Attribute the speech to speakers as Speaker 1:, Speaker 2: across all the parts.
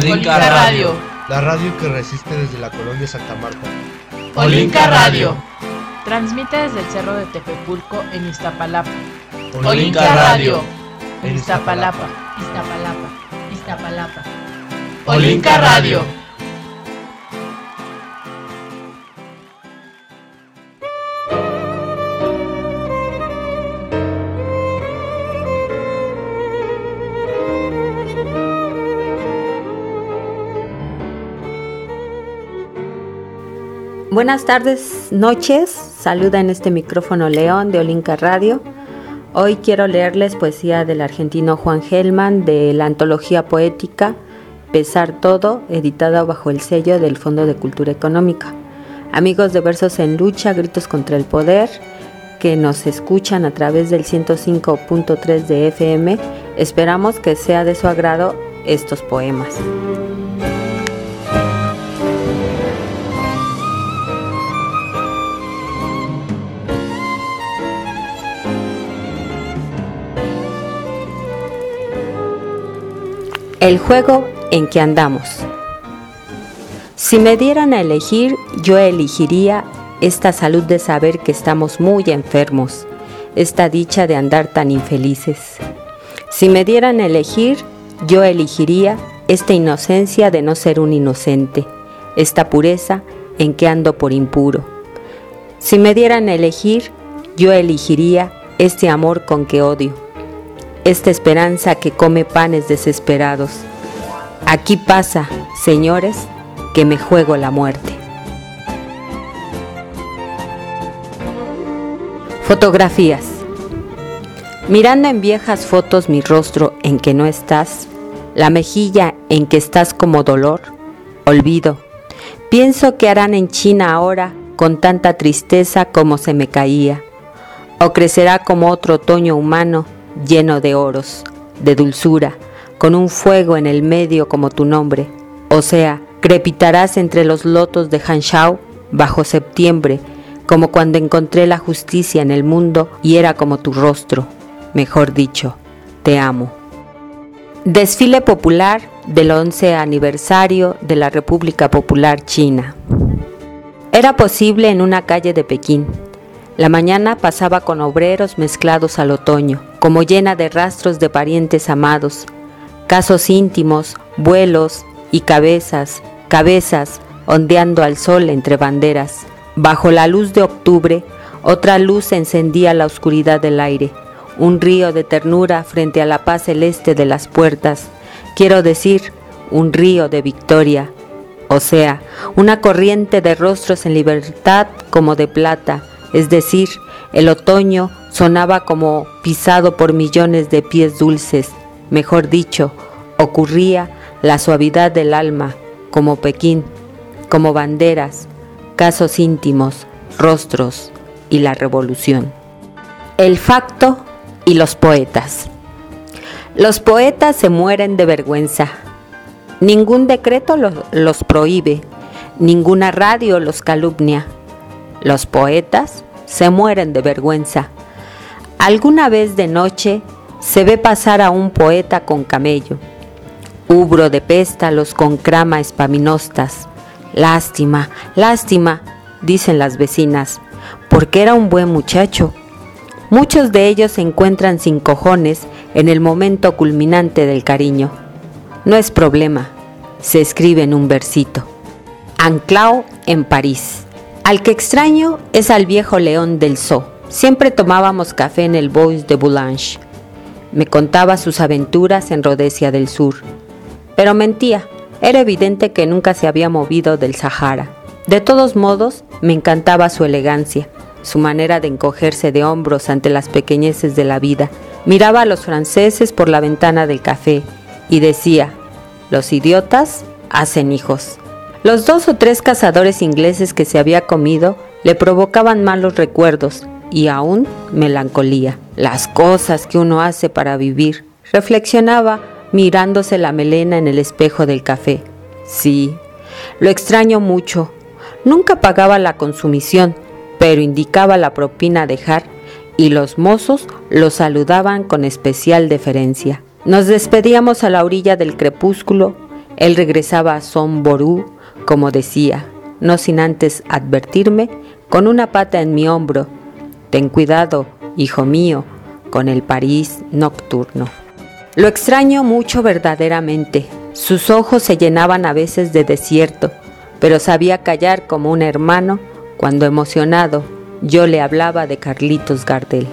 Speaker 1: Olinka Radio,
Speaker 2: la radio que resiste desde la colonia Santa Marta.
Speaker 1: Olinka Radio,
Speaker 3: transmite desde el Cerro de Tepepulco en Iztapalapa.
Speaker 1: Olinka Radio,
Speaker 3: en Iztapalapa, Iztapalapa.
Speaker 1: Olinka Radio.
Speaker 4: Buenas tardes, noches. Saluda en este micrófono León de Olinka Radio. Hoy quiero leerles poesía del argentino Juan Gelman de la antología poética Pesar Todo, editada bajo el sello del Fondo de Cultura Económica. Amigos de Versos en Lucha, Gritos contra el Poder, que nos escuchan a través del 105.3 de FM, esperamos que sea de su agrado estos poemas. El juego en que andamos. Si me dieran a elegir, yo elegiría esta salud de saber que estamos muy enfermos, esta dicha de andar tan infelices. Si me dieran a elegir, yo elegiría esta inocencia de no ser un inocente, esta pureza en que ando por impuro. Si me dieran a elegir, yo elegiría este amor con que odio, esta esperanza que come panes desesperados. Aquí pasa, señores, que me juego la muerte. Fotografías. Mirando en viejas fotos mi rostro en que no estás, la mejilla en que estás como dolor, olvido. Pienso que harán en China ahora con tanta tristeza como se me caía, o crecerá como otro otoño humano, lleno de oros, de dulzura, con un fuego en el medio como tu nombre, o sea, crepitarás entre los lotos de Hanshao bajo septiembre, como cuando encontré la justicia en el mundo y era como tu rostro, mejor dicho, te amo. Desfile popular del 11 aniversario de la República Popular China. Era posible en una calle de Pekín. La mañana pasaba con obreros mezclados al otoño, como llena de rastros de parientes amados, casos íntimos, vuelos y cabezas ondeando al sol entre banderas. Bajo la luz de octubre, otra luz encendía la oscuridad del aire, un río de ternura frente a la paz celeste de las puertas, quiero decir, un río de victoria, o sea, una corriente de rostros en libertad como de plata. Es decir, el otoño sonaba como pisado por millones de pies dulces, mejor dicho, ocurría la suavidad del alma, como Pekín, como banderas, casos íntimos, rostros y la revolución. El facto y los poetas. Los poetas se mueren de vergüenza. Ningún decreto los prohíbe, ninguna radio los calumnia. Los poetas se mueren de vergüenza. Alguna vez de noche se ve pasar a un poeta con camello, ubro de péstalos con crama espaminostas. Lástima, lástima, dicen las vecinas, porque era un buen muchacho. Muchos de ellos se encuentran sin cojones en el momento culminante del cariño. No es problema, se escribe en un versito. Anclao en París. Al que extraño es al viejo León del Zoo. Siempre tomábamos café en el Bois de Boulogne. Me contaba sus aventuras en Rodesia del Sur. Pero mentía, era evidente que nunca se había movido del Sahara. De todos modos, me encantaba su elegancia, su manera de encogerse de hombros ante las pequeñeces de la vida. Miraba a los franceses por la ventana del café y decía, los idiotas hacen hijos. Los 2 o 3 cazadores ingleses que se había comido le provocaban malos recuerdos y aún melancolía. Las cosas que uno hace para vivir, reflexionaba mirándose la melena en el espejo del café. Sí, lo extraño mucho. Nunca pagaba la consumición, pero indicaba la propina a dejar y los mozos lo saludaban con especial deferencia. Nos despedíamos a la orilla del crepúsculo Él regresaba a Son Ború, como decía, no sin antes advertirme, con una pata en mi hombro: ten cuidado, hijo mío, con el París nocturno. Lo extraño mucho verdaderamente. Sus ojos se llenaban a veces de desierto, pero sabía callar como un hermano cuando, emocionado, yo le hablaba de Carlitos Gardel.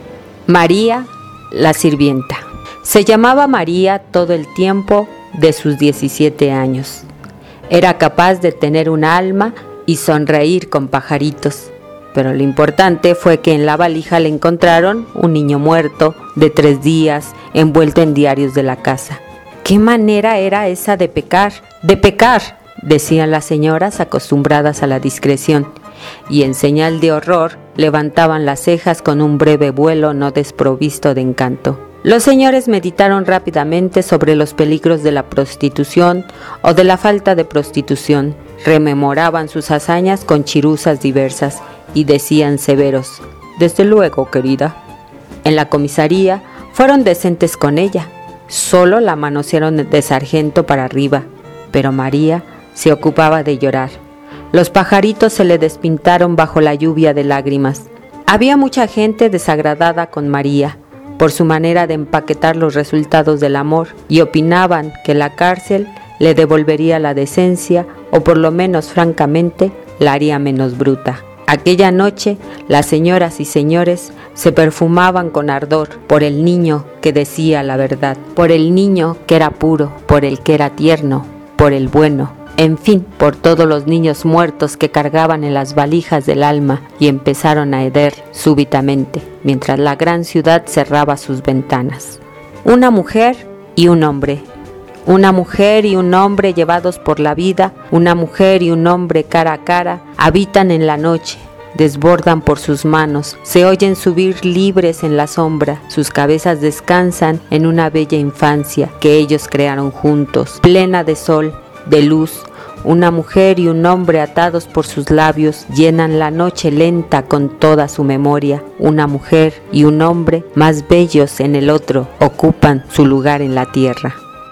Speaker 4: María, la sirvienta. Se llamaba María todo el tiempo de sus 17 años. Era capaz de tener un alma y sonreír con pajaritos, pero lo importante fue que en la valija le encontraron un niño muerto de 3 días envuelto en diarios de la casa. ¿Qué manera era esa de pecar? ¡De pecar!, decían las señoras acostumbradas a la discreción, y en señal de horror levantaban las cejas con un breve vuelo no desprovisto de encanto. Los señores meditaron rápidamente sobre los peligros de la prostitución o de la falta de prostitución, rememoraban sus hazañas con chiruzas diversas y decían severos: desde luego, querida. En la comisaría fueron decentes con ella, solo la manosearon de sargento para arriba, pero María se ocupaba de llorar. Los pajaritos se le despintaron bajo la lluvia de lágrimas. Había mucha gente desagradada con María por su manera de empaquetar los resultados del amor, y opinaban que la cárcel le devolvería la decencia, o por lo menos francamente la haría menos bruta. Aquella noche las señoras y señores se perfumaban con ardor por el niño que decía la verdad, por el niño que era puro, por el que era tierno, por el bueno, en fin, por todos los niños muertos que cargaban en las valijas del alma y empezaron a heder súbitamente, mientras la gran ciudad cerraba sus ventanas. Una mujer y un hombre. Una mujer y un hombre llevados por la vida, una mujer y un hombre cara a cara, habitan en la noche, desbordan por sus manos, se oyen subir libres en la sombra, sus cabezas descansan en una bella infancia que ellos crearon juntos, plena de sol, de luz. Una mujer y un hombre atados por sus labios llenan la noche lenta con toda su memoria. Una mujer y un hombre más bellos en el otro ocupan su lugar en la tierra.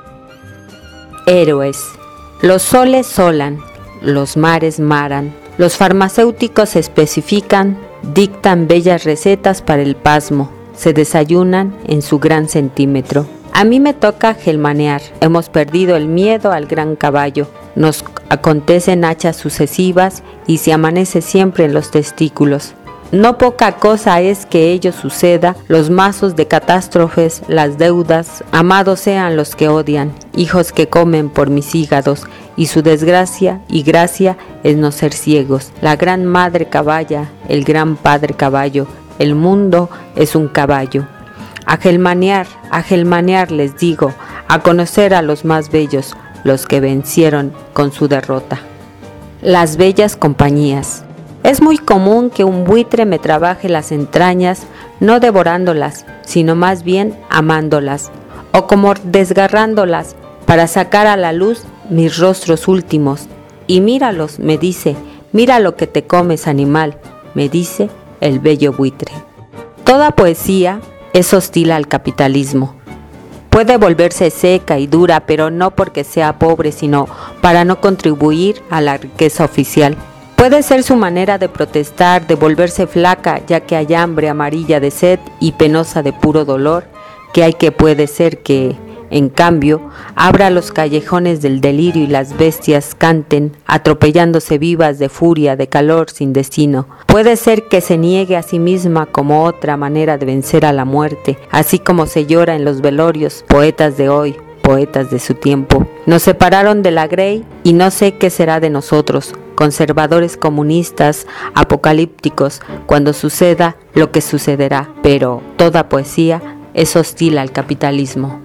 Speaker 4: Héroes. Los soles solan, los mares maran, los farmacéuticos especifican, dictan bellas recetas para el pasmo, se desayunan en su gran centímetro. A mí me toca gelmanear, hemos perdido el miedo al gran caballo, nos acontecen hachas sucesivas y se amanece siempre en los testículos. No poca cosa es que ello suceda, los mazos de catástrofes, las deudas, amados sean los que odian, hijos que comen por mis hígados, y su desgracia y gracia es no ser ciegos. La gran madre caballa, el gran padre caballo, el mundo es un caballo. A gelmanear les digo, a conocer a los más bellos, los que vencieron con su derrota. Las bellas compañías. Es muy común que un buitre me trabaje las entrañas, no devorándolas, sino más bien amándolas, o como desgarrándolas, para sacar a la luz mis rostros últimos. Y míralos, me dice, mira lo que te comes, animal, me dice el bello buitre. Toda poesía es hostil al capitalismo. Puede volverse seca y dura, pero no porque sea pobre, sino para no contribuir a la riqueza oficial. Puede ser su manera de protestar, de volverse flaca, ya que hay hambre amarilla de sed y penosa de puro dolor, que hay que puede ser que, en cambio, abra los callejones del delirio y las bestias canten, atropellándose vivas de furia, de calor sin destino. Puede ser que se niegue a sí misma como otra manera de vencer a la muerte, así como se llora en los velorios, poetas de hoy, poetas de su tiempo. Nos separaron de la Grey y no sé qué será de nosotros, conservadores comunistas, apocalípticos, cuando suceda lo que sucederá, pero toda poesía es hostil al capitalismo.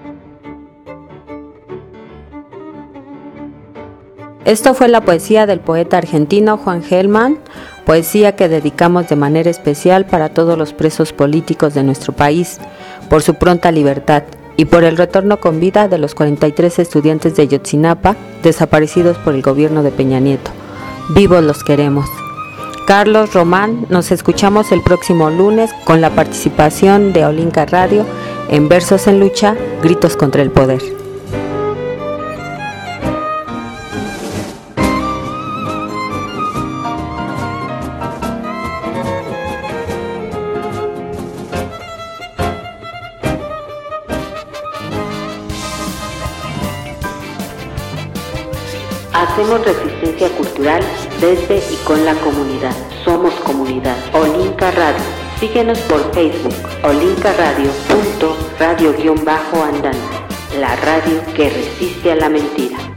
Speaker 4: Esto fue la poesía del poeta argentino Juan Gelman, poesía que dedicamos de manera especial para todos los presos políticos de nuestro país, por su pronta libertad y por el retorno con vida de los 43 estudiantes de Ayotzinapa desaparecidos por el gobierno de Peña Nieto. Vivos los queremos. Carlos Román, nos escuchamos el próximo lunes con la participación de Olinka Radio en Versos en Lucha, Gritos contra el Poder. Hacemos resistencia cultural desde y con la comunidad. Somos comunidad. Olinka Radio. Síguenos por Facebook. olinkaradio.radio_andante. La radio que resiste a la mentira.